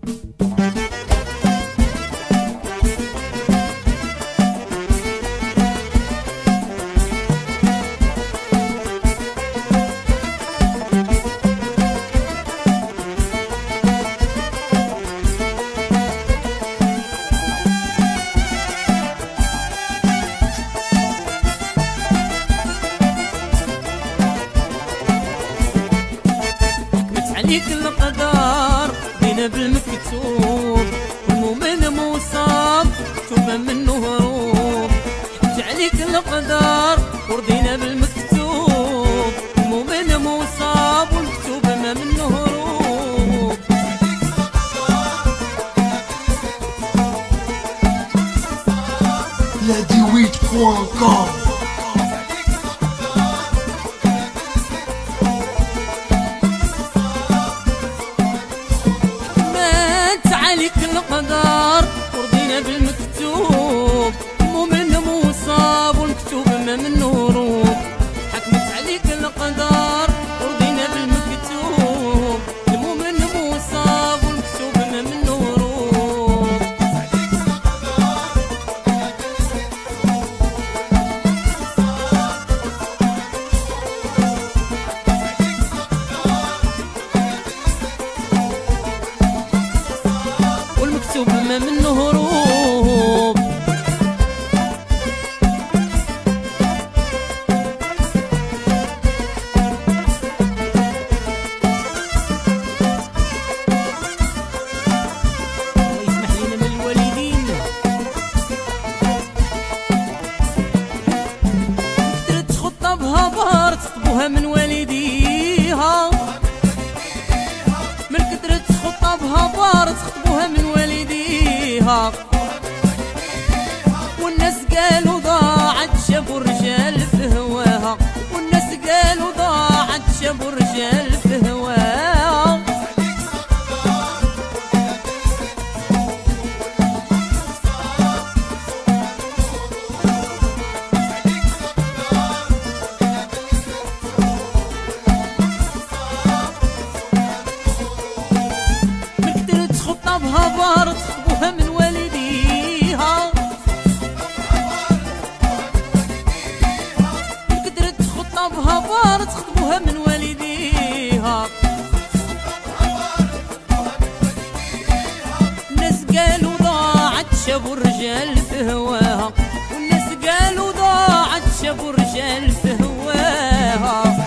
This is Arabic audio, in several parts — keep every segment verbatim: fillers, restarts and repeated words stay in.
عليك القدر دينا بالمكتوب، والمؤمن مصاب توبة منه هروب. حكت عليك القدر ورضينا بالمكتوب، المؤمن مصاب والمكتوب ما منه هروب. لا دي ويت بوان كوم. عليك القدر ورضينا بالمكتوب، المؤمن مصاب والمكتوب ما منه هروب. حكمت عليك القدر ورضينا بالمكتوب، المؤمن مصاب والمكتوب ما منه هروب. والمكتوب ما منه هروب. الله يسمح لنا من الوالدين. كترت خطبها بهار تخطبوها من والديها، من كترت خطبها بهار تخطبوها من والديها. والناس قالوا ضاعت شافوا الرجال في هواها، والناس قالوا ضاعت شافوا الرجال في هواها. من كترت خطبها بهار تخطبوها من والديها، من كترت خطبها بهار تخطبوها من والديها. الناس قالوا ضاعت شافوا الرجال في هواها، والناس قالوا ضاعت شافوا الرجال في هواها.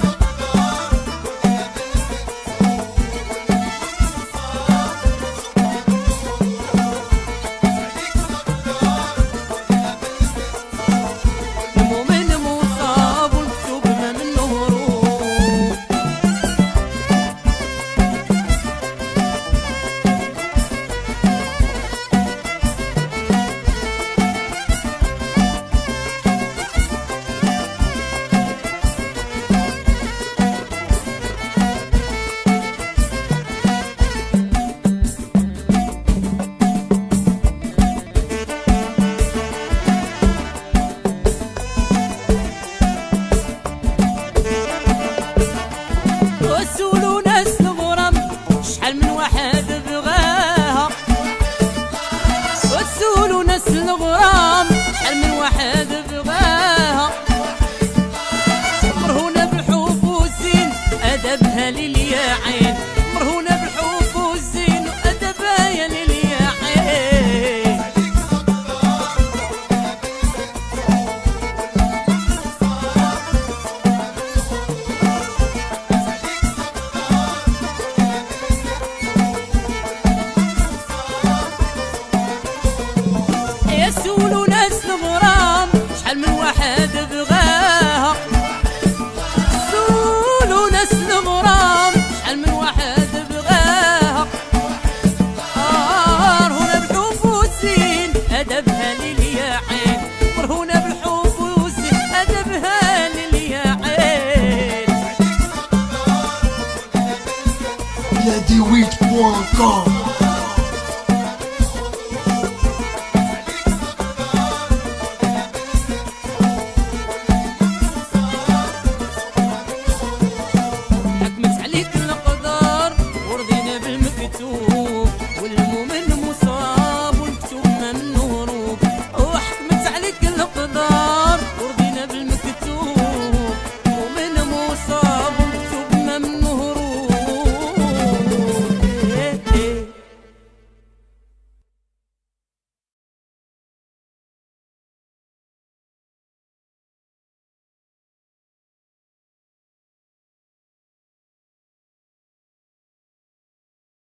ناس الغرام شحال من واحد بغاها، مرهونة بالحب والزين أدبها ليل يا عين، مرهونة بالحب والزين أدبها يا ليل يا عين. يسولوا ناس الغرام شحال من واحد بغاها، سولوا ناس الغرام شحال من واحد بغاها. مرهونة بالحب والزين أدبها ليل يا عين، مرهونة بالحب والزين أدبها ليل يا عين. لا دي ويت بوان كوم.